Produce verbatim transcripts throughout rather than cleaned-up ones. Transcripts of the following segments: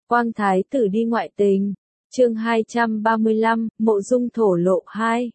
Quang Thái tử đi ngoại tình. Chương hai trăm ba mươi lăm, Mộ Dung thổ lộ hai.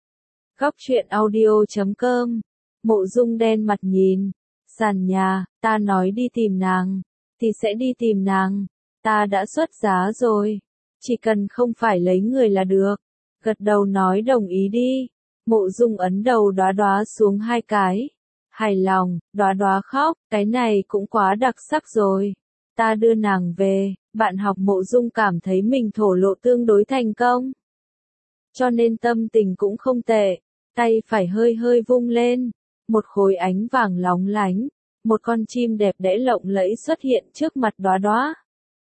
Góc truyện audio chấm com. Mộ Dung đen mặt nhìn sàn nhà, ta nói đi tìm nàng, thì sẽ đi tìm nàng. Ta đã xuất giá rồi, chỉ cần không phải lấy người là được. Gật đầu nói đồng ý đi. Mộ Dung ấn đầu Đóa Đóa xuống hai cái. Hài lòng, Đóa Đóa khóc, cái này cũng quá đặc sắc rồi. Ta đưa nàng về. Bạn học Mộ Dung cảm thấy mình thổ lộ tương đối thành công, cho nên tâm tình cũng không tệ. Tay phải hơi hơi vung lên, một khối ánh vàng lóng lánh, một con chim đẹp đẽ lộng lẫy xuất hiện trước mặt Đóa Đóa.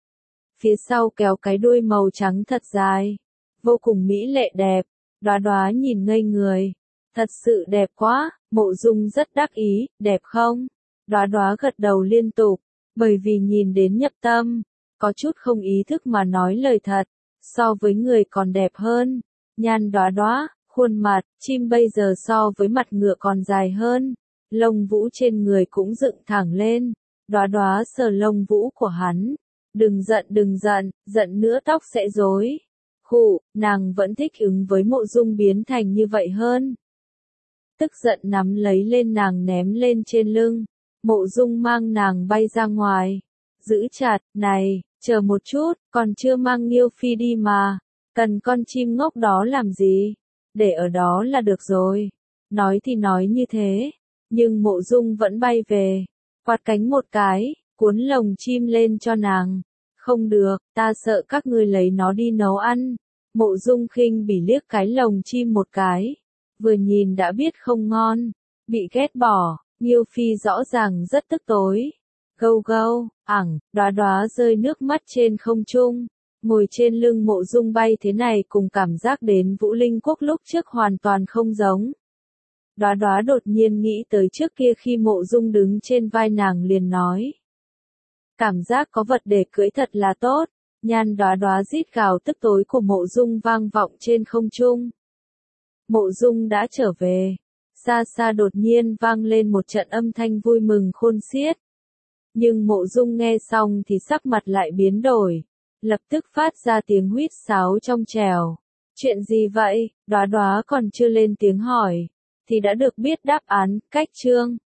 Phía sau kéo cái đuôi màu trắng thật dài, vô cùng mỹ lệ đẹp. Đóa Đóa nhìn ngây người, thật sự đẹp quá. Mộ Dung rất đắc ý, đẹp không? Đóa Đóa gật đầu liên tục, bởi vì nhìn đến nhập tâm. Có chút không ý thức mà nói lời thật, so với người còn đẹp hơn. Nhan Đóa Đóa, khuôn mặt, chim bây giờ so với mặt ngựa còn dài hơn, lông vũ trên người cũng dựng thẳng lên. Đóa Đóa sờ lông vũ của hắn, đừng giận đừng giận, giận nữa tóc sẽ rối. Khụ, nàng vẫn thích ứng với Mộ Dung biến thành như vậy hơn. Tức giận nắm lấy lên nàng ném lên trên lưng, Mộ Dung mang nàng bay ra ngoài. Giữ chặt, này, chờ một chút, còn chưa mang Nghiêu Phi đi mà, cần con chim ngốc đó làm gì, để ở đó là được rồi. Nói thì nói như thế, nhưng Mộ Dung vẫn bay về, quạt cánh một cái, cuốn lồng chim lên cho nàng. Không được, ta sợ các ngươi lấy nó đi nấu ăn. Mộ Dung khinh bỉ liếc cái lồng chim một cái, vừa nhìn đã biết không ngon, bị ghét bỏ. Nghiêu Phi rõ ràng rất tức tối. Gâu gâu, ẳng, Đóa Đóa rơi nước mắt trên không trung, ngồi trên lưng Mộ Dung bay thế này cùng cảm giác đến Vũ Linh Quốc lúc trước hoàn toàn không giống. Đóa Đóa đột nhiên nghĩ tới trước kia khi Mộ Dung đứng trên vai nàng liền nói. Cảm giác có vật để cưỡi thật là tốt. Nhan Đóa Đóa rít gào tức tối của Mộ Dung vang vọng trên không trung. Mộ Dung đã trở về. Xa xa đột nhiên vang lên một trận âm thanh vui mừng khôn xiết. Nhưng Mộ Dung nghe xong thì sắc mặt lại biến đổi, lập tức phát ra tiếng huýt sáo trong trẻo. Chuyện gì vậy? Đóa Đóa còn chưa lên tiếng hỏi, thì đã được biết đáp án. Cách chương